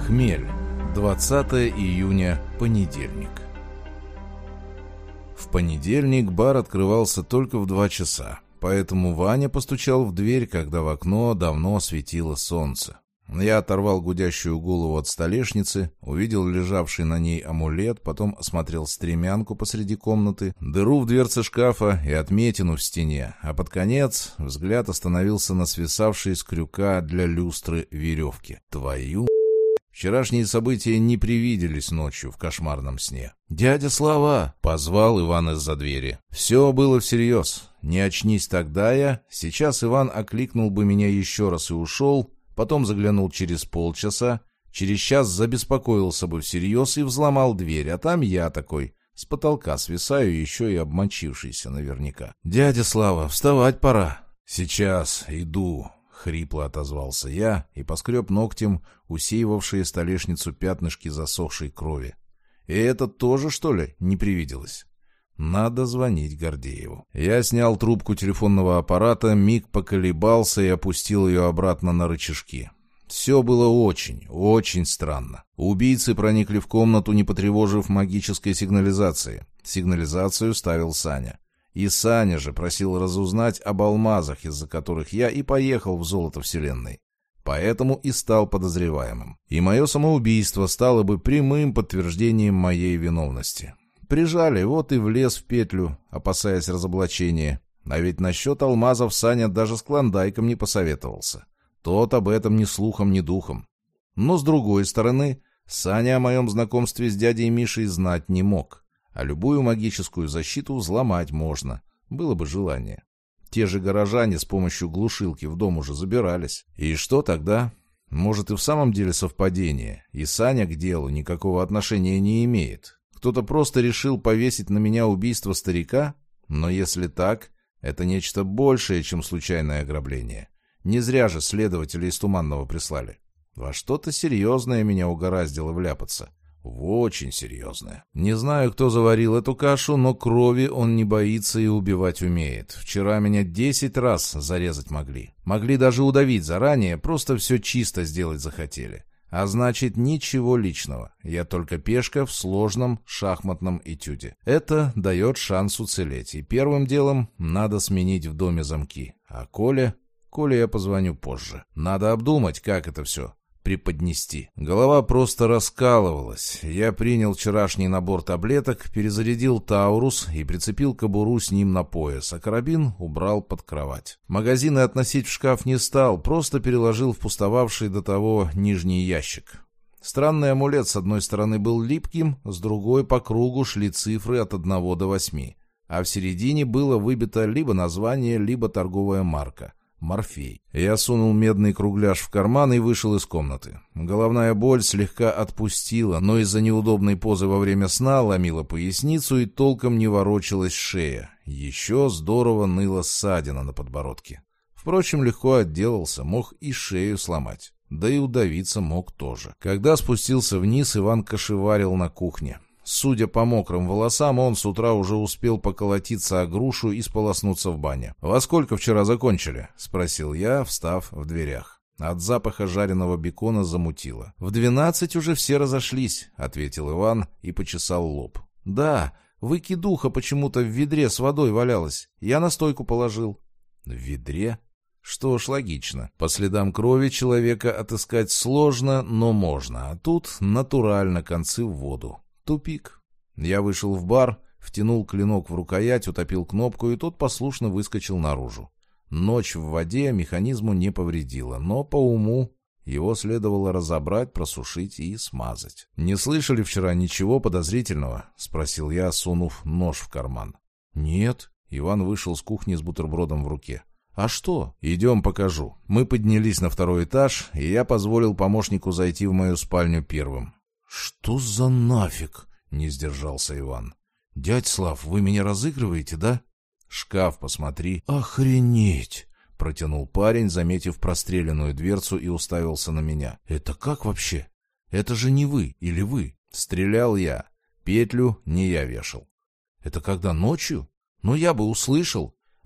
Хмель. 20 июня, понедельник. В понедельник бар открывался только в 2 часа, поэтому Ваня постучал в дверь, когда в окно давно светило солнце. Я оторвал гудящую голову от столешницы, увидел лежавший на ней амулет, потом осмотрел стремянку посреди комнаты, дыру в дверце шкафа и отметину в стене, а под конец взгляд остановился на свисавшей с крюка для люстры веревке. Твою... Вчерашние события не привиделись ночью в кошмарном сне. «Дядя Слава!» — позвал Иван из-за двери. Все было всерьез. Не очнись тогда я, сейчас Иван окликнул бы меня еще раз и ушел, потом заглянул через полчаса, через час забеспокоился бы всерьез и взломал дверь, а там я такой, с потолка свисаю, еще и обмочившийся наверняка. «Дядя Слава, вставать пора!» «Сейчас, иду!» — хрипло отозвался я и поскреб ногтем усеивавшие столешницу пятнышки засохшей крови. И это тоже, что ли, не привиделось? Надо звонить Гордееву. Я снял трубку телефонного аппарата, миг поколебался и опустил ее обратно на рычажки. Все было очень, очень странно. Убийцы проникли в комнату, не потревожив магической сигнализации. Сигнализацию ставил Саня. И Саня же просил разузнать об алмазах, из-за которых я и поехал в золото вселенной. Поэтому и стал подозреваемым. И мое самоубийство стало бы прямым подтверждением моей виновности. Прижали, вот и влез в петлю, опасаясь разоблачения. А ведь насчет алмазов Саня даже с Клондайком не посоветовался. Тот об этом ни слухом, ни духом. Но с другой стороны, Саня о моем знакомстве с дядей Мишей знать не мог. А любую магическую защиту взломать можно, было бы желание. Те же горожане с помощью глушилки в дом уже забирались. И что тогда? Может, и в самом деле совпадение, и Саня к делу никакого отношения не имеет. Кто-то просто решил повесить на меня убийство старика? Но если так, это нечто большее, чем случайное ограбление. Не зря же следователи из Туманного прислали. Во что-то серьезное меня угораздило вляпаться. В очень серьезное. Не знаю, кто заварил эту кашу, но крови он не боится и убивать умеет. Вчера меня 10 раз зарезать могли. Могли даже удавить заранее, просто все чисто сделать захотели. А значит, ничего личного. Я только пешка в сложном шахматном этюде. Это дает шанс уцелеть. И первым делом надо сменить в доме замки. А Коле я позвоню позже. Надо обдумать, как это все преподнести. Голова просто раскалывалась. Я принял вчерашний набор таблеток, перезарядил Таурус и прицепил кобуру с ним на пояс, а карабин убрал под кровать. Магазины относить в шкаф не стал, просто переложил в пустовавший до того нижний ящик. Странный амулет с одной стороны был липким, с другой по кругу шли цифры от 1 до 8, а в середине было выбито либо название, либо торговая марка. Морфей. Я сунул медный кругляш в карман и вышел из комнаты. Головная боль слегка отпустила, но из-за неудобной позы во время сна ломила поясницу и толком не ворочалась шея. Еще здорово ныла ссадина на подбородке. Впрочем, легко отделался, мог и шею сломать. Да и удавиться мог тоже. Когда спустился вниз, Иван кошеварил на кухне. Судя по мокрым волосам, он с утра уже успел поколотиться о грушу и сполоснуться в бане. «Во сколько вчера закончили?» — спросил я, встав в дверях. От запаха жареного бекона замутило. «В 12 уже все разошлись», — ответил Иван и почесал лоб. «Да, выкидуха почему-то в ведре с водой валялась. Я на стойку положил». «В ведре?» Что ж, логично. По следам крови человека отыскать сложно, но можно, а тут натурально концы в воду. Тупик. Я вышел в бар, втянул клинок в рукоять, утопил кнопку, и тот послушно выскочил наружу. Ночь в воде механизму не повредила, но по уму его следовало разобрать, просушить и смазать. «Не слышали вчера ничего подозрительного?» — спросил я, сунув нож в карман. «Нет». Иван вышел с кухни с бутербродом в руке. «А что?» «Идем, покажу». Мы поднялись на 2-й этаж, и я позволил помощнику зайти в мою спальню первым. «Что за нафиг?» — не сдержался Иван. «Дядь Слав, вы меня разыгрываете, да?» «Шкаф посмотри». «Охренеть!» — протянул парень, заметив простреленную дверцу, и уставился на меня. «Это как вообще? Это же не вы или вы?» «Стрелял я. Петлю не я вешал». «Это когда, ночью? Ну я бы услышал.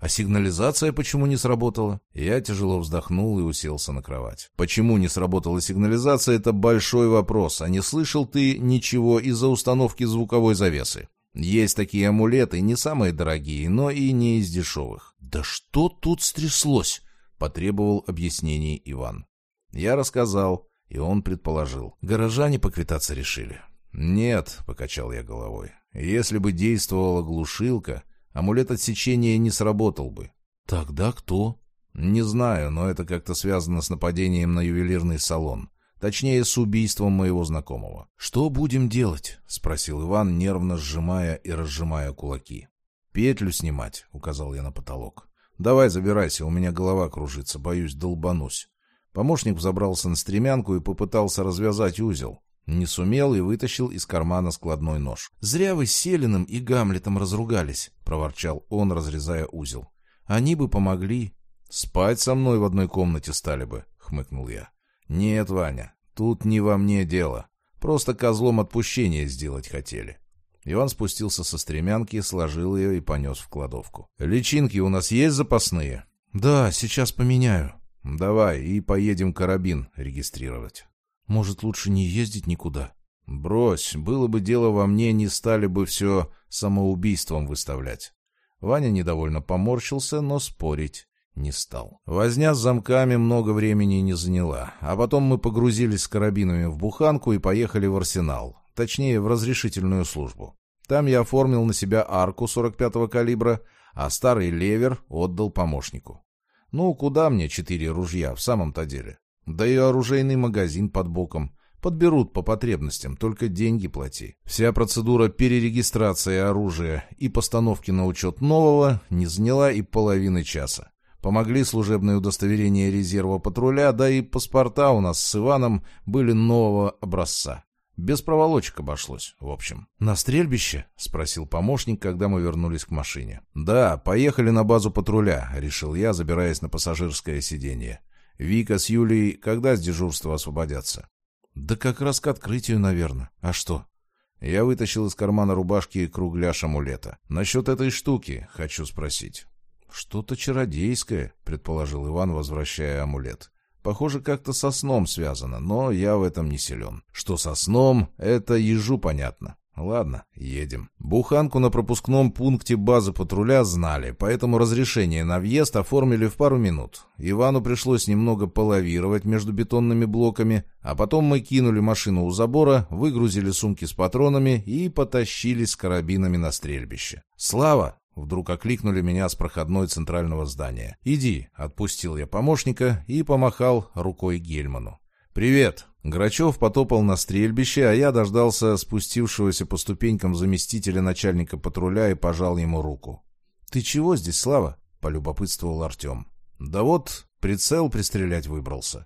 А сигнализация почему не сработала? Я тяжело вздохнул и уселся на кровать. Почему не сработала сигнализация, это большой вопрос. А не слышал ты ничего из-за установки звуковой завесы? Есть такие амулеты, не самые дорогие, но и не из дешевых. Да что тут стряслось? Потребовал объяснений Иван. Я рассказал, и он предположил. Горожане поквитаться решили. Нет, покачал я головой. Если бы действовала глушилка, амулет отсечения не сработал бы. Тогда кто? Не знаю, но это как-то связано с нападением на ювелирный салон. Точнее, с убийством моего знакомого. «Что будем делать?» — спросил Иван, нервно сжимая и разжимая кулаки. «Петлю снимать», — указал я на потолок. «Давай забирайся, у меня голова кружится, боюсь, долбанусь». Помощник взобрался на стремянку и попытался развязать узел. Не сумел и вытащил из кармана складной нож. «Зря вы с Селиным и Гамлетом разругались», — проворчал он, разрезая узел. «Они бы помогли». «Спать со мной в одной комнате стали бы», — хмыкнул я. «Нет, Ваня, тут не во мне дело. Просто козлом отпущения сделать хотели». Иван спустился со стремянки, сложил ее и понес в кладовку. «Личинки у нас есть запасные?» «Да, сейчас поменяю». «Давай, и поедем карабин регистрировать». «Может, лучше не ездить никуда?» «Брось, было бы дело во мне, не стали бы все самоубийством выставлять». Ваня недовольно поморщился, но спорить не стал. Возня с замками много времени не заняла, а потом мы погрузились с карабинами в буханку и поехали в арсенал, точнее, в разрешительную службу. Там я оформил на себя арку 45-го калибра, а старый левер отдал помощнику. Ну, куда мне 4 ружья в самом-то деле? Да и оружейный магазин под боком. Подберут по потребностям, только деньги плати. Вся процедура перерегистрации оружия и постановки на учет нового не заняла и половины часа. Помогли служебные удостоверения резерва патруля, да и паспорта у нас с Иваном были нового образца. Без проволочек обошлось, в общем. «На стрельбище?» — спросил помощник, когда мы вернулись к машине. «Да, поехали на базу патруля», — решил я, забираясь на пассажирское сиденье. «Вика с Юлей когда с дежурства освободятся?» «Да как раз к открытию, наверное. А что?» Я вытащил из кармана рубашки кругляш амулета. «Насчет этой штуки хочу спросить». «Что-то чародейское», — предположил Иван, возвращая амулет. «Похоже, как-то со сном связано, но я в этом не силен. Что со сном, это ежу понятно. Ладно, едем». Буханку на пропускном пункте базы патруля знали, поэтому разрешение на въезд оформили в пару минут. Ивану пришлось немного полавировать между бетонными блоками, а потом мы кинули машину у забора, выгрузили сумки с патронами и потащились с карабинами на стрельбище. «Слава!» — вдруг окликнули меня с проходной центрального здания. «Иди», — отпустил я помощника и помахал рукой Гельману. «Привет!» Грачев потопал на стрельбище, а я дождался спустившегося по ступенькам заместителя начальника патруля и пожал ему руку. «Ты чего здесь, Слава?» — полюбопытствовал Артем. «Да вот, прицел пристрелять выбрался».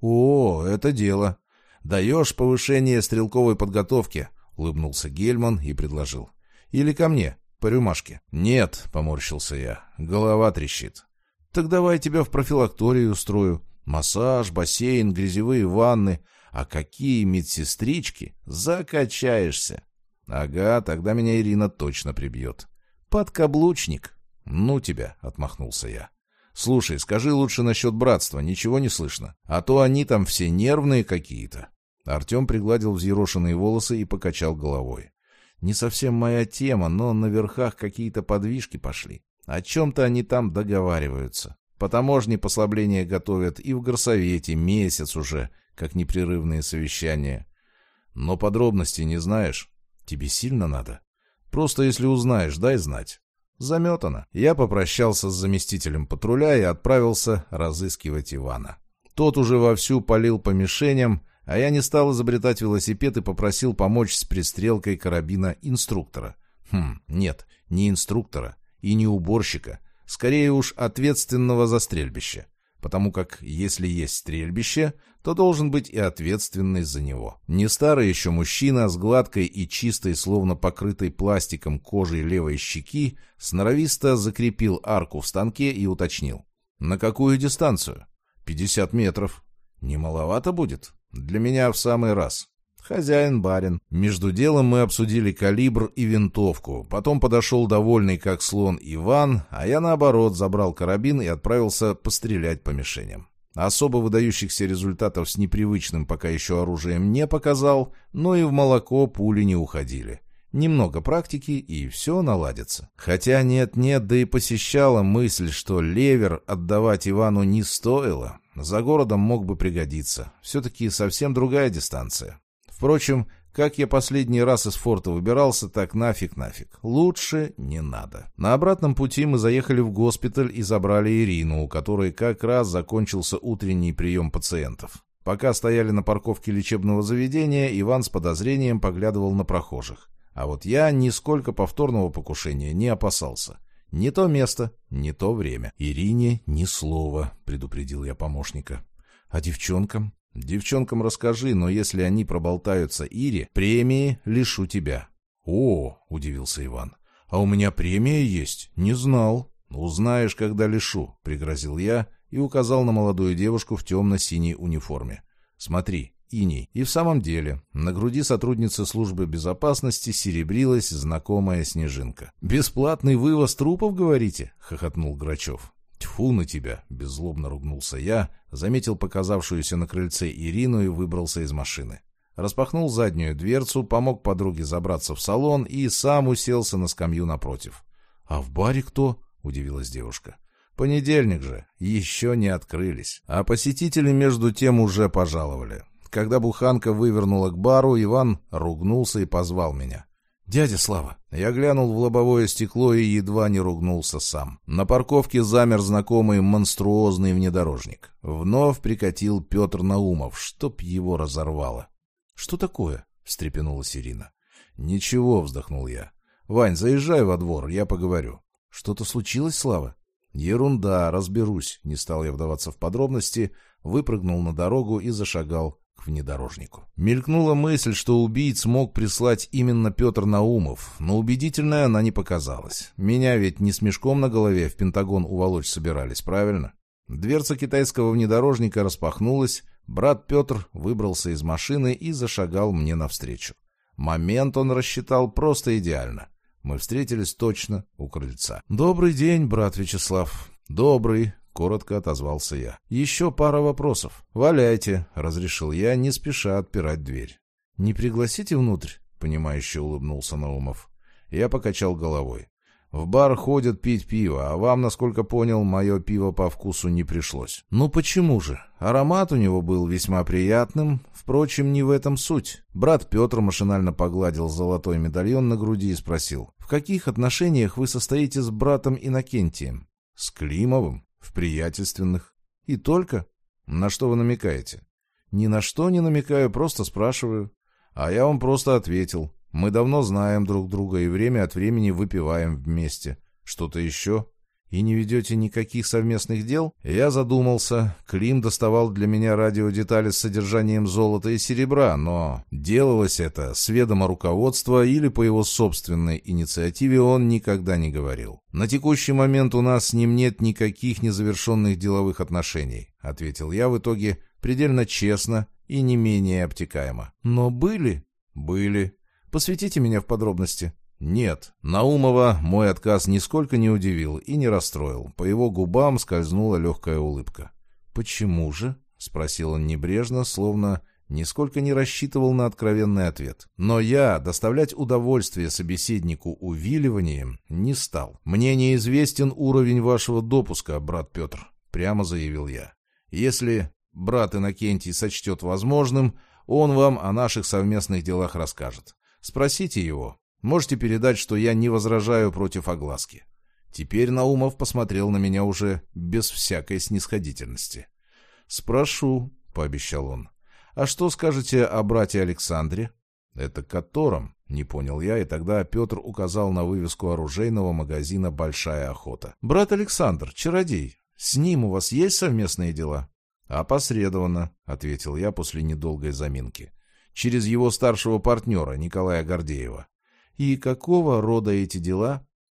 «О, это дело. Даешь повышение стрелковой подготовки», — улыбнулся Гельман и предложил. «Или ко мне, по рюмашке». «Нет», — поморщился я, — «голова трещит». «Так давай тебя в профилакторию устрою. Массаж, бассейн, грязевые ванны. А какие медсестрички! Закачаешься!» «Ага, тогда меня Ирина точно прибьет». «Подкаблучник!» «Ну тебя!» — отмахнулся я. «Слушай, скажи лучше насчет братства, ничего не слышно. А то они там все нервные какие-то». Артем пригладил взъерошенные волосы и покачал головой. «Не совсем моя тема, но на верхах какие-то подвижки пошли. О чем-то они там договариваются. По таможне послабления готовят и в горсовете месяц уже, как непрерывные совещания. Но подробностей не знаешь? Тебе сильно надо? Просто если узнаешь, дай знать». Заметано. Я попрощался с заместителем патруля и отправился разыскивать Ивана. Тот уже вовсю палил по мишеням, а я не стал изобретать велосипед и попросил помочь с пристрелкой карабина инструктора. Нет, не инструктора и не уборщика. Скорее уж ответственного за стрельбище. Потому как если есть стрельбище, то должен быть и ответственный за него. Не старый еще мужчина с гладкой и чистой, словно покрытой пластиком кожей левой щеки, сноровисто закрепил арку в станке и уточнил. «На какую дистанцию?» 50 метров. Не маловато будет? Для меня в самый раз. Хозяин-барин. Между делом мы обсудили калибр и винтовку. Потом подошел довольный как слон Иван, а я, наоборот, забрал карабин и отправился пострелять по мишеням. Особо выдающихся результатов с непривычным пока еще оружием не показал, но и в молоко пули не уходили. Немного практики, и все наладится. Хотя нет-нет, да и посещала мысль, что левер отдавать Ивану не стоило. За городом мог бы пригодиться. Все-таки совсем другая дистанция. Впрочем, как я последний раз из форта выбирался, так нафиг. Лучше не надо. На обратном пути мы заехали в госпиталь и забрали Ирину, у которой как раз закончился утренний прием пациентов. Пока стояли на парковке лечебного заведения, Иван с подозрением поглядывал на прохожих. А вот я нисколько повторного покушения не опасался. Не то место, не то время. «Ирине ни слова», — предупредил я помощника. «А девчонкам?» «Девчонкам расскажи, но если они проболтаются Ире, премии лишу тебя». «О», — удивился Иван, — «а у меня премия есть? Не знал». «Узнаешь, когда лишу», — пригрозил я и указал на молодую девушку в темно-синей униформе. «Смотри, иней». И в самом деле, на груди сотрудницы службы безопасности серебрилась знакомая снежинка. «Бесплатный вывоз трупов, говорите?» — хохотнул Грачев. «Тьфу на тебя!» — беззлобно ругнулся я, заметил показавшуюся на крыльце Ирину и выбрался из машины. Распахнул заднюю дверцу, помог подруге забраться в салон и сам уселся на скамью напротив. «А в баре кто?» — удивилась девушка. «Понедельник же, еще не открылись». А посетители между тем уже пожаловали. Когда буханка вывернула к бару, Иван ругнулся и позвал меня. «Дядя Слава!» Я глянул в лобовое стекло и едва не ругнулся сам. На парковке замер знакомый монструозный внедорожник. Вновь прикатил Петр Наумов, чтоб его разорвало. «Что такое?» — встрепенулась Ирина. «Ничего», — вздохнул я. «Вань, заезжай во двор, я поговорю». «Что-то случилось, Слава?» «Ерунда, разберусь», — не стал я вдаваться в подробности, выпрыгнул на дорогу и зашагал к внедорожнику. Мелькнула мысль, что убийц мог прислать именно Петр Наумов, но убедительная она не показалась. Меня ведь не с мешком на голове в Пентагон уволочь собирались, правильно? Дверца китайского внедорожника распахнулась, брат Петр выбрался из машины и зашагал мне навстречу. Момент он рассчитал просто идеально. Мы встретились точно у крыльца. «Добрый день, брат Вячеслав». «Добрый», — коротко отозвался я. «Еще пара вопросов». «Валяйте», — разрешил я, не спеша отпирать дверь. «Не пригласите внутрь?» — понимающе улыбнулся Наумов. Я покачал головой. «В бар ходят пить пиво, а вам, насколько понял, мое пиво по вкусу не пришлось». «Ну почему же? Аромат у него был весьма приятным. Впрочем, не в этом суть». Брат Петр машинально погладил золотой медальон на груди и спросил. «В каких отношениях вы состоите с братом Иннокентием?» «С Климовым. В приятельственных». «И только?» «На что вы намекаете?» «Ни на что не намекаю, просто спрашиваю». «А я вам просто ответил. Мы давно знаем друг друга и время от времени выпиваем вместе. Что-то еще? И не ведете никаких совместных дел?» Я задумался. Клим доставал для меня радиодетали с содержанием золота и серебра, но делалось это с ведома руководства или по его собственной инициативе он никогда не говорил. «На текущий момент у нас с ним нет никаких незавершенных деловых отношений», — ответил я в итоге предельно честно и не менее обтекаемо. «Но были?» «Были». «Посвятите меня в подробности». «Нет». Наумова мой отказ нисколько не удивил и не расстроил. По его губам скользнула легкая улыбка. «Почему же?» — спросил он небрежно, словно нисколько не рассчитывал на откровенный ответ. Но я доставлять удовольствие собеседнику увиливанием не стал. «Мне неизвестен уровень вашего допуска, брат Петр», — прямо заявил я. «Если брат Иннокентий сочтет возможным, он вам о наших совместных делах расскажет. Спросите его. Можете передать, что я не возражаю против огласки». Теперь Наумов посмотрел на меня уже без всякой снисходительности. «Спрошу», — пообещал он. «А что скажете о брате Александре?» «Это котором?» — не понял я, и тогда Петр указал на вывеску оружейного магазина «Большая охота». «Брат Александр, чародей. С ним у вас есть совместные дела?» «Опосредованно», — ответил я после недолгой заминки. «Через его старшего партнера, Николая Гордеева». «И какого рода эти дела?»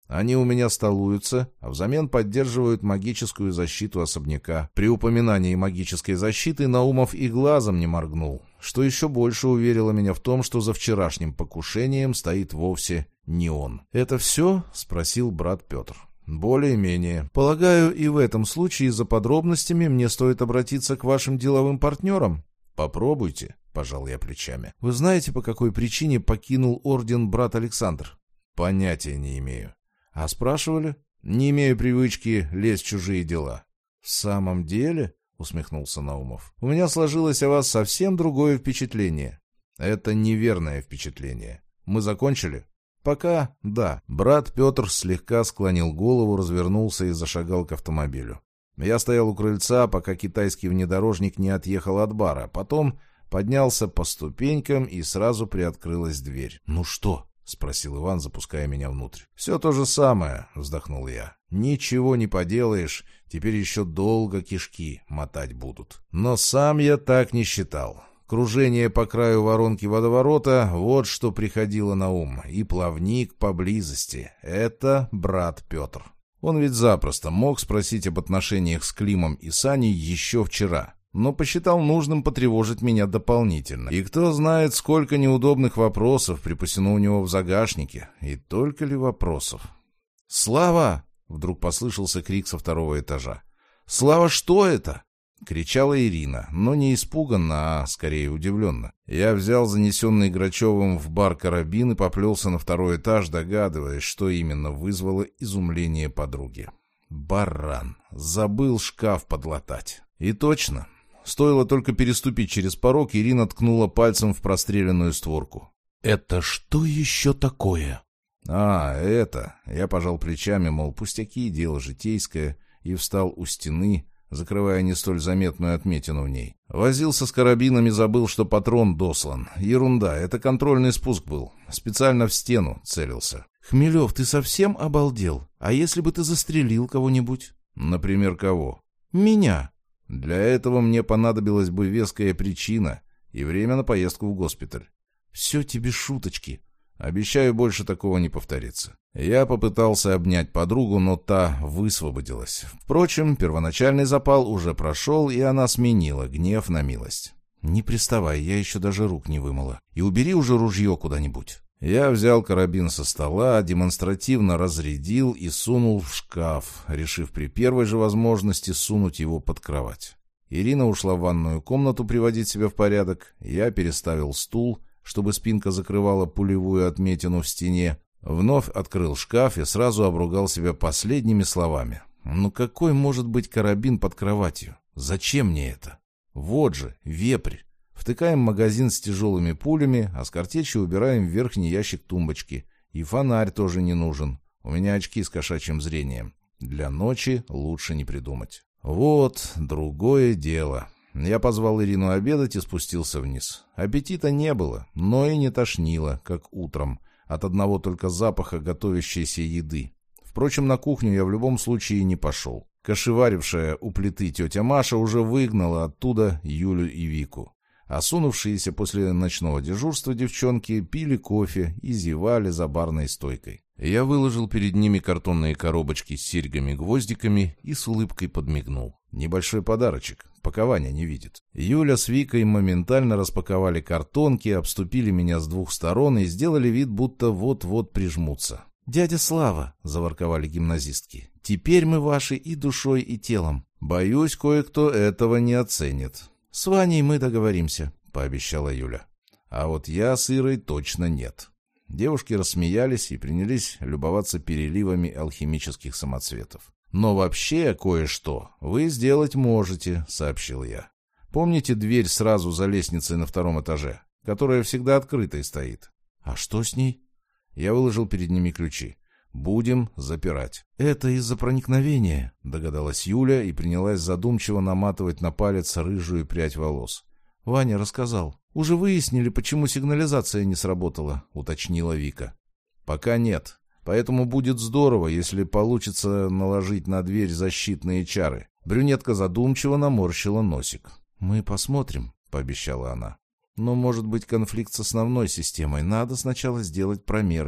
Они у меня столуются, а взамен поддерживают магическую защиту особняка. При упоминании магической защиты Наумов и глазом не моргнул, что еще больше уверило меня в том, что за вчерашним покушением стоит вовсе не он. «Это все?» — спросил брат Петр. «Более-менее. Полагаю, и в этом случае за подробностями мне стоит обратиться к вашим деловым партнерам?» «Попробуйте», — пожал я плечами. «Вы знаете, по какой причине покинул орден брат Александр?» «Понятия не имею». «А спрашивали?» «Не имею привычки лезть в чужие дела». «В самом деле?» — усмехнулся Наумов. «У меня сложилось о вас совсем другое впечатление». «Это неверное впечатление. Мы закончили?» «Пока да». Брат Петр слегка склонил голову, развернулся и зашагал к автомобилю. Я стоял у крыльца, пока китайский внедорожник не отъехал от бара. Потом поднялся по ступенькам, и сразу приоткрылась дверь. «Ну что?» — спросил Иван, запуская меня внутрь. «Все то же самое», — вздохнул я. «Ничего не поделаешь, теперь еще долго кишки мотать будут». Но сам я так не считал. Кружение по краю воронки водоворота — вот что приходило на ум. И плавник поблизости — это брат Петр. Он ведь запросто мог спросить об отношениях с Климом и Саней еще вчера, но посчитал нужным потревожить меня дополнительно. И кто знает, сколько неудобных вопросов припасено у него в загашнике. И только ли вопросов? «Слава!» — вдруг послышался крик со второго этажа. «Слава, что это?» — кричала Ирина, но не испуганно, а скорее удивленно. Я взял занесенный Грачевым в бар карабин и поплелся на второй этаж, догадываясь, что именно вызвало изумление подруги. Баран! Забыл шкаф подлатать. И точно. Стоило только переступить через порог, Ирина ткнула пальцем в простреленную створку. «Это что еще такое?» Это...» Я пожал плечами, мол, пустяки, дело житейское, и встал у стены, закрывая не столь заметную отметину в ней. Возился с карабинами, забыл, что патрон дослан. Ерунда, это контрольный спуск был. Специально в стену целился. «Хмелев, ты совсем обалдел? А если бы ты застрелил кого-нибудь?» «Например, кого?» «Меня». «Для этого мне понадобилась бы веская причина и время на поездку в госпиталь». «Все тебе шуточки». «Обещаю, больше такого не повторится». Я попытался обнять подругу, но та высвободилась. Впрочем, первоначальный запал уже прошел, и она сменила гнев на милость. «Не приставай, я еще даже рук не вымыла. И убери уже ружье куда-нибудь». Я взял карабин со стола, демонстративно разрядил и сунул в шкаф, решив при первой же возможности сунуть его под кровать. Ирина ушла в ванную комнату приводить себя в порядок. Я переставил стул, чтобы спинка закрывала пулевую отметину в стене. Вновь открыл шкаф и сразу обругал себя последними словами. «Ну какой может быть карабин под кроватью? Зачем мне это? Вот же, вепрь. Втыкаем магазин с тяжелыми пулями, а с картечью убираем в верхний ящик тумбочки. И фонарь тоже не нужен. У меня очки с кошачьим зрением. Для ночи лучше не придумать». Вот другое дело. Я позвал Ирину обедать и спустился вниз. Аппетита не было, но и не тошнило, как утром, от одного только запаха готовящейся еды. Впрочем, на кухню я в любом случае не пошел. Кошеварившая у плиты тетя Маша уже выгнала оттуда Юлю и Вику. Осунувшиеся после ночного дежурства девчонки пили кофе и зевали за барной стойкой. Я выложил перед ними картонные коробочки с серьгами-гвоздиками и с улыбкой подмигнул. Небольшой подарочек, пакования не видит. Юля с Викой моментально распаковали картонки, обступили меня с двух сторон и сделали вид, будто вот-вот прижмутся. «Дядя Слава», — заворковали гимназистки, — «теперь мы ваши и душой, и телом». «Боюсь, кое-кто этого не оценит». «С Ваней мы договоримся», — пообещала Юля. «А вот я с Ирой точно нет». Девушки рассмеялись и принялись любоваться переливами алхимических самоцветов. «Но вообще кое-что вы сделать можете», — сообщил я. «Помните дверь сразу за лестницей на втором этаже, которая всегда открытой стоит?» «А что с ней?» Я выложил перед ними ключи. «Будем запирать». «Это из-за проникновения», — догадалась Юля и принялась задумчиво наматывать на палец рыжую прядь волос. «Ваня рассказал. Уже выяснили, почему сигнализация не сработала», — уточнила Вика. «Пока нет. Поэтому будет здорово, если получится наложить на дверь защитные чары». Брюнетка задумчиво наморщила носик. «Мы посмотрим», — пообещала она. «Но может быть конфликт с основной системой. Надо сначала сделать промеры».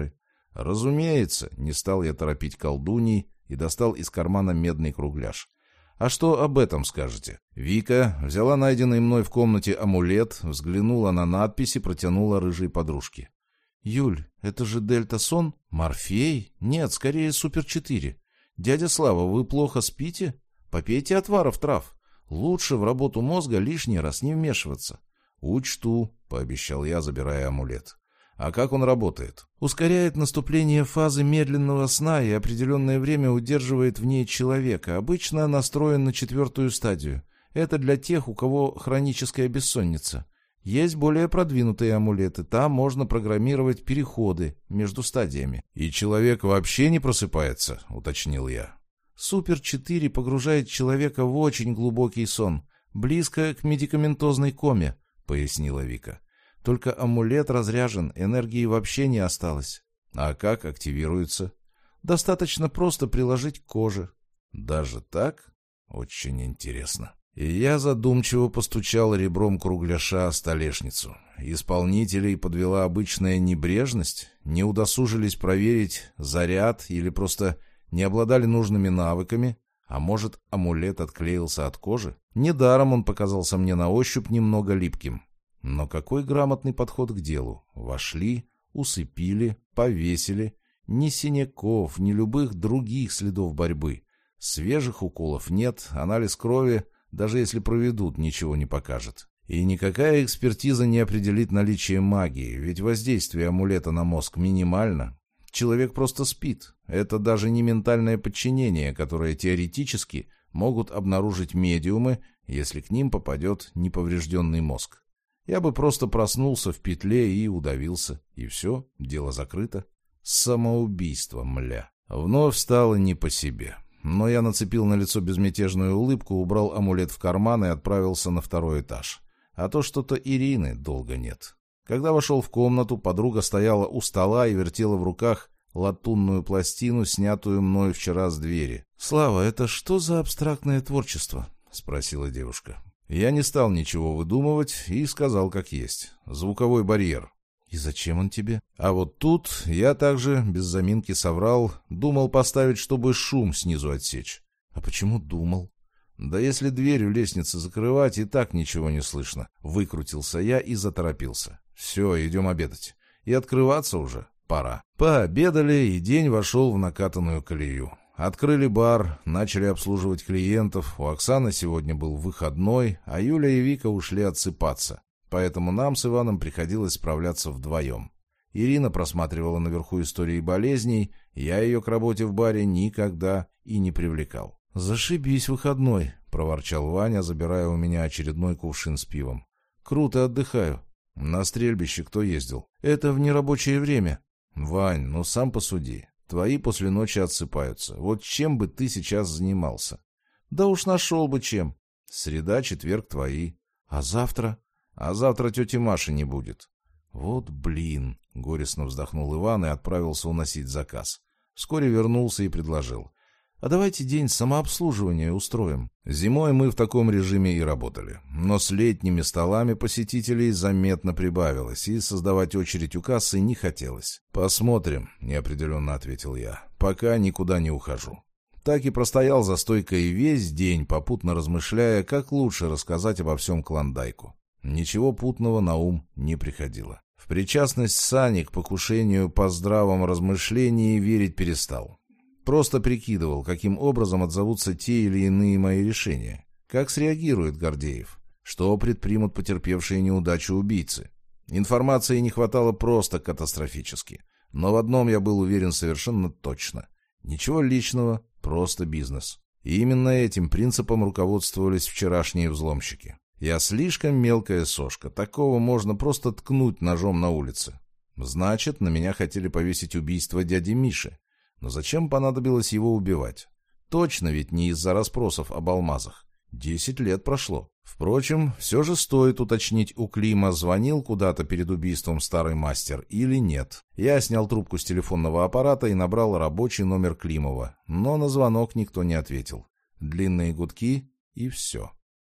Разумеется, не стал я торопить колдуней и достал из кармана медный кругляш. А что об этом скажете? Вика взяла найденный мной в комнате амулет, взглянула на надпись и протянула рыжей подружке. «Юль, это же Дельта-Сон? Морфей? Нет, скорее Супер-4. Дядя Слава, вы плохо спите? Попейте отваров трав. Лучше в работу мозга лишний раз не вмешиваться». «Учту», — пообещал я, забирая амулет. «А как он работает?» «Ускоряет наступление фазы медленного сна и определенное время удерживает в ней человека. Обычно настроен на 4-ю стадию. Это для тех, у кого хроническая бессонница. Есть более продвинутые амулеты. Там можно программировать переходы между стадиями». «И человек вообще не просыпается?» — уточнил я. «Супер-4 погружает человека в очень глубокий сон, близко к медикаментозной коме», — пояснила Вика. «Только амулет разряжен, энергии вообще не осталось». «А как активируется?» «Достаточно просто приложить к коже». «Даже так? Очень интересно». И я задумчиво постучал ребром кругляша о столешницу. Исполнителей подвела обычная небрежность, не удосужились проверить заряд или просто не обладали нужными навыками, а может, амулет отклеился от кожи? Недаром он показался мне на ощупь немного липким. Но какой грамотный подход к делу. Вошли, усыпили, повесили. Ни синяков, ни любых других следов борьбы. Свежих уколов нет, анализ крови, даже если проведут, ничего не покажет. И никакая экспертиза не определит наличие магии, ведь воздействие амулета на мозг минимально. Человек просто спит. Это даже не ментальное подчинение, которое теоретически могут обнаружить медиумы, если к ним попадет неповрежденный мозг. Я бы просто проснулся в петле и удавился. И все, дело закрыто. Самоубийство, мля. Вновь стало не по себе. Но я нацепил на лицо безмятежную улыбку, убрал амулет в карман и отправился на 2-й этаж. А то что-то Ирины долго нет. Когда вошел в комнату, подруга стояла у стола и вертела в руках латунную пластину, снятую мною вчера с двери. «Слава, это что за абстрактное творчество?» — спросила девушка. Я не стал ничего выдумывать и сказал как есть. Звуковой барьер. «И зачем он тебе?» А вот тут я также без заминки соврал, думал поставить, чтобы шум снизу отсечь. «А почему думал?» «Да если дверь у лестницы закрывать, и так ничего не слышно». Выкрутился я и заторопился. «Все, идем обедать. И открываться уже пора». Пообедали, и день вошел в накатанную колею. Открыли бар, начали обслуживать клиентов. У Оксаны сегодня был выходной, а Юля и Вика ушли отсыпаться. Поэтому нам с Иваном приходилось справляться вдвоем. Ирина просматривала наверху истории болезней, я ее к работе в баре никогда и не привлекал. «Зашибись выходной», — проворчал Ваня, забирая у меня очередной кувшин с пивом. «Круто отдыхаю». «На стрельбище кто ездил?» «Это в нерабочее время». «Вань, ну сам посуди. Твои после ночи отсыпаются. Вот чем бы ты сейчас занимался?» «Да уж нашел бы чем. Среда, четверг твои. А завтра?» «А завтра тети Маши не будет». «Вот блин», — горестно вздохнул Иван и отправился уносить заказ. Вскоре вернулся и предложил. «А давайте день самообслуживания устроим». Зимой мы в таком режиме и работали. Но с летними столами посетителей заметно прибавилось, и создавать очередь у кассы не хотелось. «Посмотрим», — неопределенно ответил я. «Пока никуда не ухожу». Так и простоял за стойкой весь день, попутно размышляя, как лучше рассказать обо всем Клондайку. Ничего путного на ум не приходило. В причастность Сани к покушению по здравом размышлении верить перестал. Просто прикидывал, каким образом отзовутся те или иные мои решения. Как среагирует Гордеев? Что предпримут потерпевшие неудачу убийцы? Информации не хватало просто катастрофически. Но в одном я был уверен совершенно точно. Ничего личного, просто бизнес. И именно этим принципом руководствовались вчерашние взломщики. Я слишком мелкая сошка, такого можно просто ткнуть ножом на улице. Значит, на меня хотели повесить убийство дяди Миши. Но зачем понадобилось его убивать? Точно ведь не из-за расспросов об алмазах. 10 лет прошло. Впрочем, все же стоит уточнить у Клима, звонил куда-то перед убийством старый мастер или нет. Я снял трубку с телефонного аппарата и набрал рабочий номер Климова, но на звонок никто не ответил. Длинные гудки и все.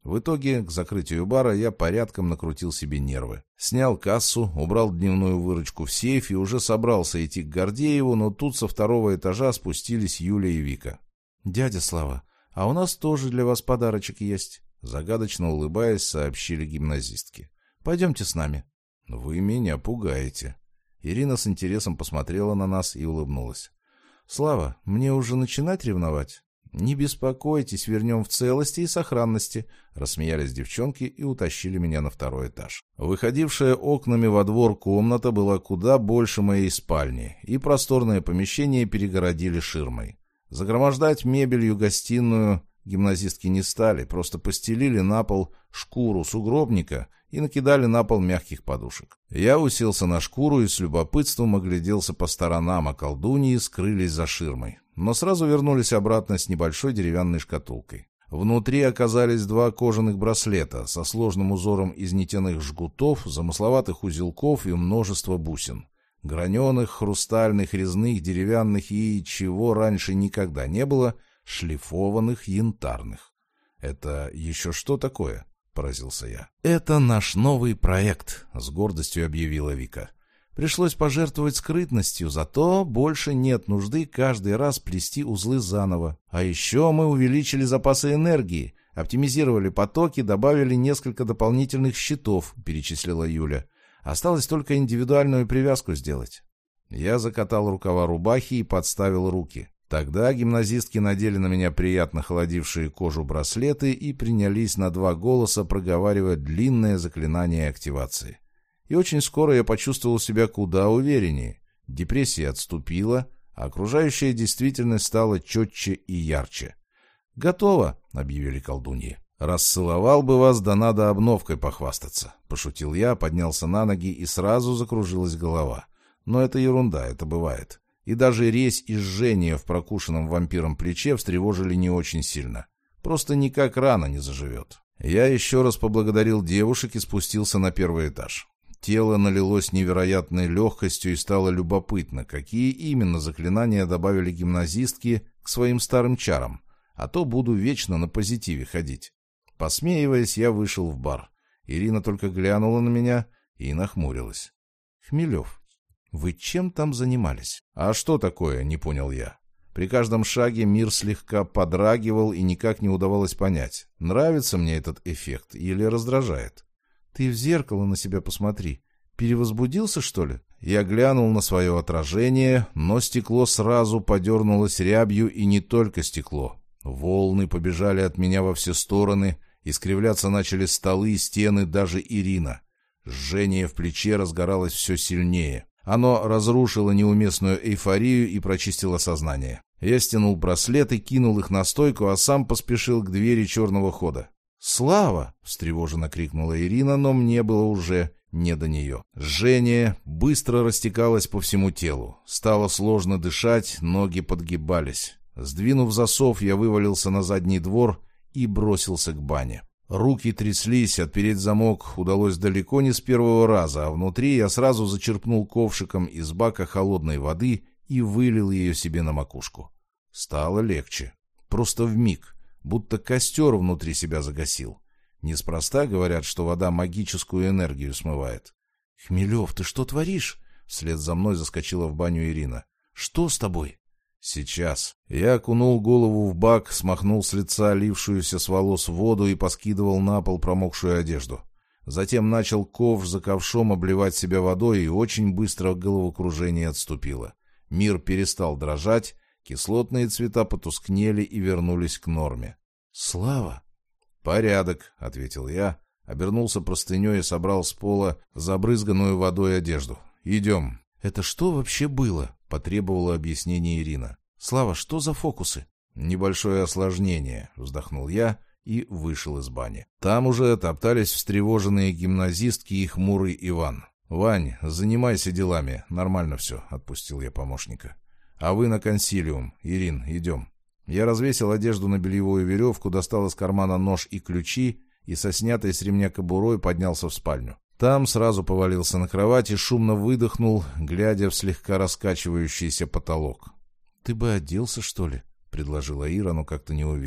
В итоге, к закрытию бара я порядком накрутил себе нервы. Снял кассу, убрал дневную выручку в сейф и уже собрался идти к Гордееву, но тут со второго этажа спустились Юля и Вика. «Дядя Слава, а у нас тоже для вас подарочек есть», — загадочно улыбаясь, сообщили гимназистки. «Пойдемте с нами». «Вы меня пугаете». Ирина с интересом посмотрела на нас и улыбнулась. «Слава, мне уже начинать ревновать?» «Не беспокойтесь, вернем в целости и сохранности», — рассмеялись девчонки и утащили меня на второй этаж. Выходившая окнами во двор комната была куда больше моей спальни, и просторное помещение перегородили ширмой. Загромождать мебелью гостиную гимназистки не стали, просто постелили на пол шкуру сугробника и накидали на пол мягких подушек. Я уселся на шкуру и с любопытством огляделся по сторонам, а колдуньи скрылись за ширмой. Но сразу вернулись обратно с небольшой деревянной шкатулкой. Внутри оказались 2 кожаных браслета со сложным узором из нитяных жгутов, замысловатых узелков и множества бусин. Граненых, хрустальных, резных, деревянных и, чего раньше никогда не было, шлифованных янтарных. «Это еще что такое?» — поразился я. «Это наш новый проект», — с гордостью объявила Вика. «Пришлось пожертвовать скрытностью, зато больше нет нужды каждый раз плести узлы заново. А еще мы увеличили запасы энергии, оптимизировали потоки, добавили несколько дополнительных щитов», — перечислила Юля. «Осталось только индивидуальную привязку сделать». Я закатал рукава рубахи и подставил руки. Тогда гимназистки надели на меня приятно холодившие кожу браслеты и принялись на 2 голоса проговаривать длинное заклинание активации. И очень скоро я почувствовал себя куда увереннее. Депрессия отступила, а окружающая действительность стала четче и ярче. «Готово», — объявили колдуньи. «Расцеловал бы вас, да надо обновкой похвастаться», — пошутил я, поднялся на ноги и сразу закружилась голова. Но это ерунда, это бывает. И даже резь и жжение в прокушенном вампиром плече встревожили не очень сильно. Просто никак рана не заживет. Я еще раз поблагодарил девушек и спустился на 1-й этаж. Тело налилось невероятной легкостью и стало любопытно, какие именно заклинания добавили гимназистки к своим старым чарам, а то буду вечно на позитиве ходить. Посмеиваясь, я вышел в бар. Ирина только глянула на меня и нахмурилась. «Хмелев, вы чем там занимались?» «А что такое?» — не понял я. При каждом шаге мир слегка подрагивал и никак не удавалось понять, нравится мне этот эффект или раздражает. «Ты в зеркало на себя посмотри. Перевозбудился, что ли?» Я глянул на свое отражение, но стекло сразу подернулось рябью, и не только стекло. Волны побежали от меня во все стороны, искривляться начали столы, стены, даже Ирина. Жжение в плече разгоралось все сильнее. Оно разрушило неуместную эйфорию и прочистило сознание. Я стянул браслеты, кинул их на стойку, а сам поспешил к двери черного хода. «Слава!» — встревоженно крикнула Ирина, но мне было уже не до нее. Жжение быстро растекалось по всему телу. Стало сложно дышать, ноги подгибались. Сдвинув засов, я вывалился на задний двор и бросился к бане. Руки тряслись, отпереть замок удалось далеко не с первого раза, а внутри я сразу зачерпнул ковшиком из бака холодной воды и вылил ее себе на макушку. Стало легче. Просто вмиг. Будто костер внутри себя загасил. Неспроста говорят, что вода магическую энергию смывает. «Хмелев, ты что творишь?» Вслед за мной заскочила в баню Ирина. «Что с тобой?» «Сейчас». Я окунул голову в бак, смахнул с лица лившуюся с волос воду и поскидывал на пол промокшую одежду. Затем начал ковш за ковшом обливать себя водой, и очень быстро головокружение отступило. Мир перестал дрожать, кислотные цвета потускнели и вернулись к норме. «Слава!» «Порядок», — ответил я, обернулся простыней и собрал с пола забрызганную водой одежду. «Идем». «Это что вообще было?» — потребовала объяснения Ирина. «Слава, что за фокусы?» «Небольшое осложнение», — вздохнул я и вышел из бани. Там уже топтались встревоженные гимназистки и хмурый Иван. «Вань, занимайся делами, нормально все», — отпустил я помощника. «А вы на консилиум. Ирин, идем». Я развесил одежду на бельевую веревку, достал из кармана нож и ключи и со снятой с ремня кобурой поднялся в спальню. Там сразу повалился на кровать и шумно выдохнул, глядя в слегка раскачивающийся потолок. «Ты бы оделся, что ли?» — предложила Ира, но как-то неуверенно.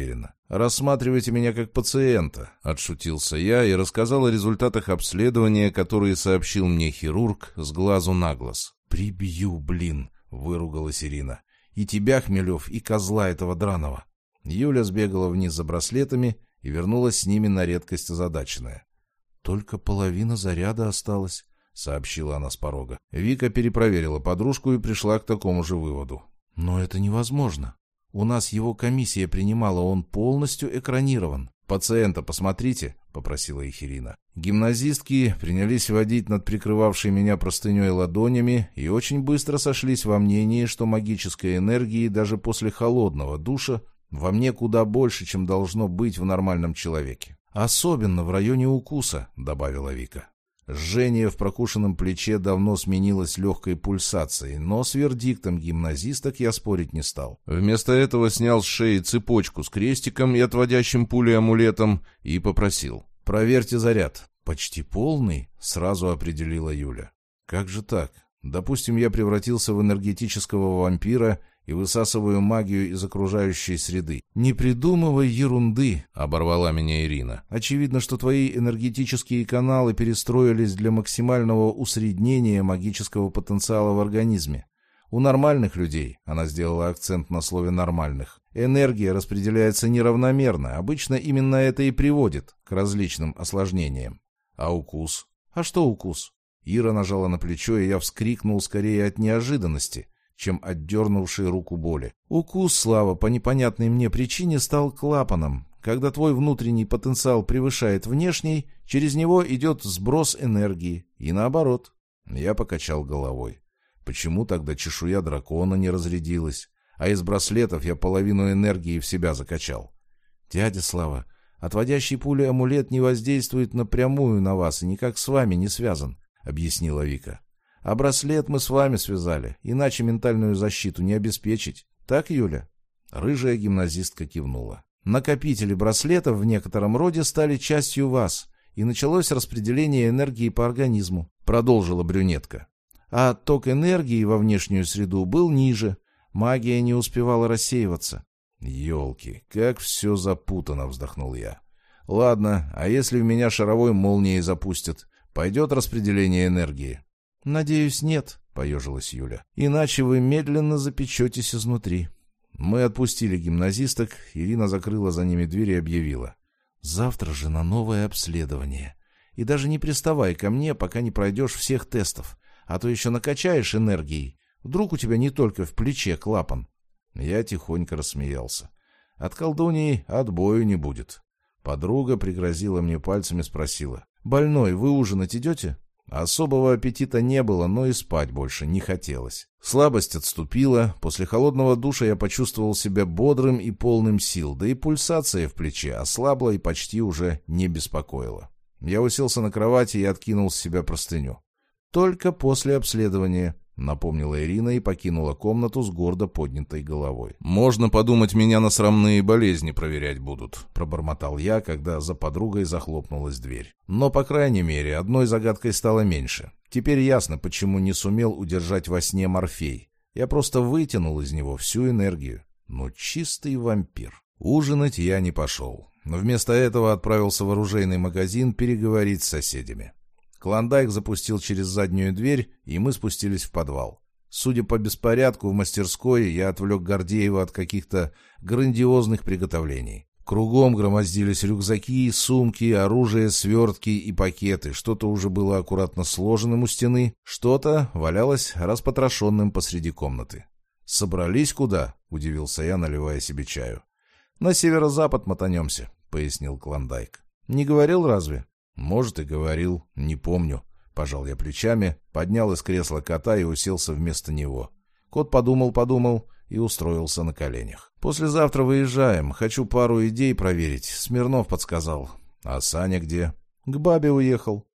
«Рассматривайте меня как пациента», — отшутился я и рассказал о результатах обследования, которые сообщил мне хирург с глазу на глаз. «Прибью, блин», — выругалась Ирина. «И тебя, Хмелев, и козла этого драного». Юля сбегала вниз за браслетами и вернулась с ними на редкость озадаченная. «Только половина заряда осталась», — сообщила она с порога. Вика перепроверила подружку и пришла к такому же выводу. «Но это невозможно. У нас его комиссия принимала, он полностью экранирован». «Пациента посмотрите», — попросила их Ирина. Гимназистки принялись водить над прикрывавшей меня простыней ладонями и очень быстро сошлись во мнении, что магической энергии даже после холодного душа во мне куда больше, чем должно быть в нормальном человеке. «Особенно в районе укуса», — добавила Вика. Жжение в прокушенном плече давно сменилось легкой пульсацией, но с вердиктом гимназисток я спорить не стал. Вместо этого снял с шеи цепочку с крестиком и отводящим пули амулетом и попросил: «Проверьте заряд». «Почти полный», — сразу определила Юля. «Как же так? Допустим, я превратился в энергетического вампира и высасываю магию из окружающей среды». «Не придумывай ерунды», — оборвала меня Ирина. «Очевидно, что твои энергетические каналы перестроились для максимального усреднения магического потенциала в организме. У нормальных людей», — она сделала акцент на слове «нормальных», энергия распределяется неравномерно. Обычно именно это и приводит к различным осложнениям. А укус? А что укус? Ира нажала на плечо, и я вскрикнул скорее от неожиданности, чем отдернувшей руку боли. Укус, Слава, по непонятной мне причине стал клапаном. Когда твой внутренний потенциал превышает внешний, через него идет сброс энергии. И наоборот. Я покачал головой. Почему тогда чешуя дракона не разрядилась? А из браслетов я половину энергии в себя закачал. Дядя Слава, отводящий пули амулет не воздействует напрямую на вас и никак с вами не связан, объяснила Вика. А браслет мы с вами связали, иначе ментальную защиту не обеспечить. Так, Юля? Рыжая гимназистка кивнула. Накопители браслетов в некотором роде стали частью вас, и началось распределение энергии по организму, продолжила брюнетка. А отток энергии во внешнюю среду был ниже. Магия не успевала рассеиваться. «Елки, как все запутано», — вздохнул я. «Ладно, а если в меня шаровой молнией запустят, пойдет распределение энергии?» «Надеюсь, нет», — поежилась Юля. «Иначе вы медленно запечетесь изнутри». Мы отпустили гимназисток, Ирина закрыла за ними дверь и объявила: «Завтра же на новое обследование. И даже не приставай ко мне, пока не пройдешь всех тестов, а то еще накачаешь энергией. Вдруг у тебя не только в плече клапан». Я тихонько рассмеялся. От колдуньи отбою не будет. Подруга пригрозила мне пальцами, спросила: «Больной, вы ужинать идете?» Особого аппетита не было, но и спать больше не хотелось. Слабость отступила, после холодного душа я почувствовал себя бодрым и полным сил, да и пульсация в плече ослабла и почти уже не беспокоила. Я уселся на кровати и откинул с себя простыню. «Только после обследования», — напомнила Ирина и покинула комнату с гордо поднятой головой. «Можно подумать, меня на срамные болезни проверять будут», — пробормотал я, когда за подругой захлопнулась дверь. Но, по крайней мере, одной загадкой стало меньше. Теперь ясно, почему не сумел удержать во сне Морфей. Я просто вытянул из него всю энергию. Ну, чистый вампир. Ужинать я не пошел. Но вместо этого отправился в оружейный магазин переговорить с соседями. Клондайк запустил через заднюю дверь, и мы спустились в подвал. Судя по беспорядку в мастерской, я отвлек Гордеева от каких-то грандиозных приготовлений. Кругом громоздились рюкзаки, сумки, оружие, свертки и пакеты. Что-то уже было аккуратно сложенным у стены, что-то валялось распотрошенным посреди комнаты. «Собрались куда?» — удивился я, наливая себе чаю. «На северо-запад мотанемся», — пояснил Клондайк. «Не говорил разве?» «Может, и говорил, не помню». Пожал я плечами, поднял из кресла кота и уселся вместо него. Кот подумал и устроился на коленях. «Послезавтра выезжаем. Хочу пару идей проверить. Смирнов подсказал». «А Саня где?» «К бабе уехал».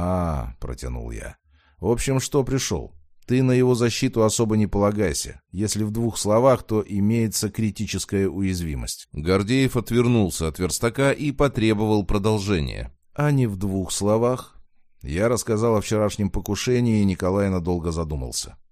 Протянул я. «В общем, что пришел? Ты на его защиту особо не полагайся. Если в 2 словах, то имеется критическая уязвимость». Гордеев отвернулся от верстака и потребовал продолжения. «А не в 2 словах?» Я рассказал о вчерашнем покушении, и Николай надолго задумался.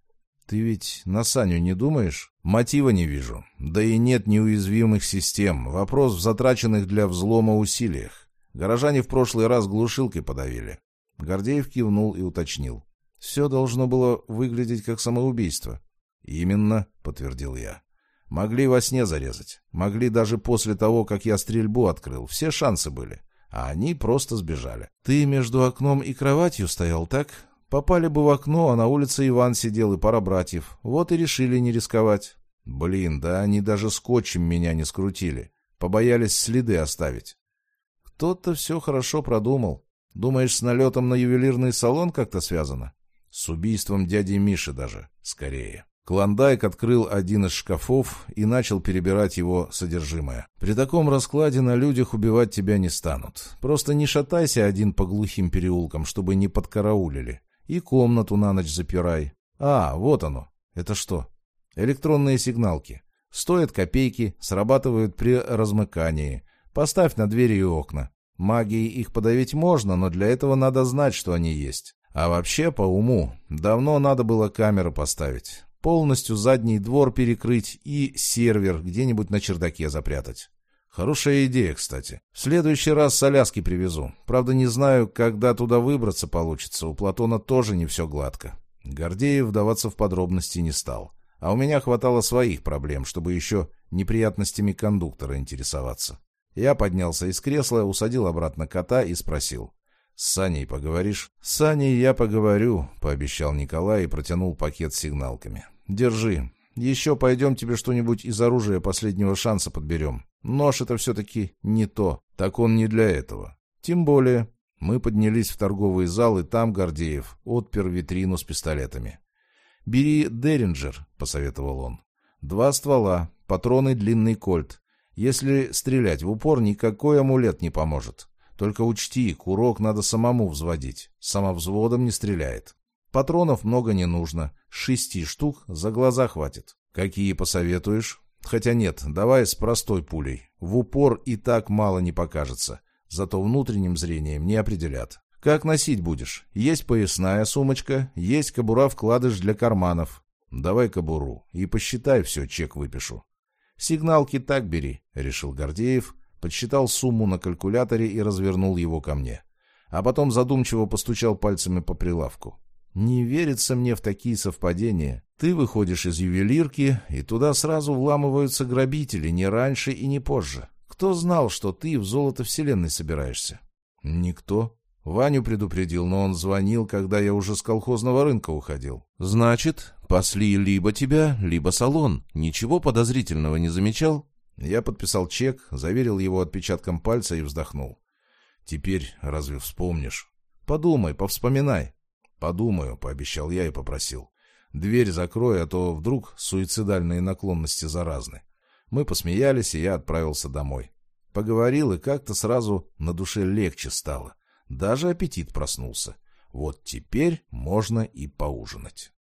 Ты ведь на Саню не думаешь? Мотива не вижу. Да и нет неуязвимых систем. Вопрос в затраченных для взлома усилиях. Горожане в прошлый раз глушилкой подавили. Гордеев кивнул и уточнил. Все должно было выглядеть как самоубийство. Именно, подтвердил я. Могли во сне зарезать. Могли даже после того, как я стрельбу открыл. Все шансы были. А они просто сбежали. Ты между окном и кроватью стоял, так? Попали бы в окно, а на улице Иван сидел и пара братьев. Вот и решили не рисковать. Блин, да они даже скотчем меня не скрутили. Побоялись следы оставить. Кто-то все хорошо продумал. Думаешь, с налетом на ювелирный салон как-то связано? С убийством дяди Миши даже, скорее. Клондайк открыл один из шкафов и начал перебирать его содержимое. При таком раскладе на людях убивать тебя не станут. Просто не шатайся один по глухим переулкам, чтобы не подкараулили. И комнату на ночь запирай. А, вот оно. Это что? Электронные сигналки. Стоят копейки, срабатывают при размыкании. Поставь на двери и окна. Магией их подавить можно, но для этого надо знать, что они есть. А вообще, по уму, давно надо было камеры поставить. Полностью задний двор перекрыть и сервер где-нибудь на чердаке запрятать. Хорошая идея, кстати. В следующий раз с Аляски привезу. Правда, не знаю, когда туда выбраться получится. У Платона тоже не все гладко. Гордеев вдаваться в подробности не стал. А у меня хватало своих проблем, чтобы еще неприятностями кондуктора интересоваться. Я поднялся из кресла, усадил обратно кота и спросил. «С Саней поговоришь?» «С Саней я поговорю», — пообещал Николай и протянул пакет с сигналками. «Держи. Еще пойдем тебе что-нибудь из оружия последнего шанса подберем. Нож — это все-таки не то. Так он не для этого. Тем более...» Мы поднялись в торговый зал, и там Гордеев отпер витрину с пистолетами. «Бери Деринджер», — посоветовал он. 2 ствола, патроны длинный кольт. Если стрелять в упор, никакой амулет не поможет. Только учти, курок надо самому взводить. Самовзводом не стреляет. Патронов много не нужно. 6 штук за глаза хватит. Какие посоветуешь? Хотя нет, давай с простой пулей. В упор и так мало не покажется. Зато внутренним зрением не определят. Как носить будешь? Есть поясная сумочка, есть кобура-вкладыш для карманов. Давай кобуру и посчитай все, чек выпишу. Сигналки так бери, решил Гордеев, подсчитал сумму на калькуляторе и развернул его ко мне. А потом задумчиво постучал пальцами по прилавку. Не верится мне в такие совпадения. Ты выходишь из ювелирки, и туда сразу вламываются грабители, не раньше и не позже. Кто знал, что ты в золото вселенной собираешься? Никто. Ваню предупредил, но он звонил, когда я уже с колхозного рынка уходил. Значит, пасли либо тебя, либо салон. Ничего подозрительного не замечал? Я подписал чек, заверил его отпечатком пальца и вздохнул. Теперь разве вспомнишь? Подумай, повспоминай. Подумаю, пообещал я и попросил. Дверь закрой, а то вдруг суицидальные наклонности заразны. Мы посмеялись, и я отправился домой. Поговорил, и как-то сразу на душе легче стало. Даже аппетит проснулся. Вот теперь можно и поужинать.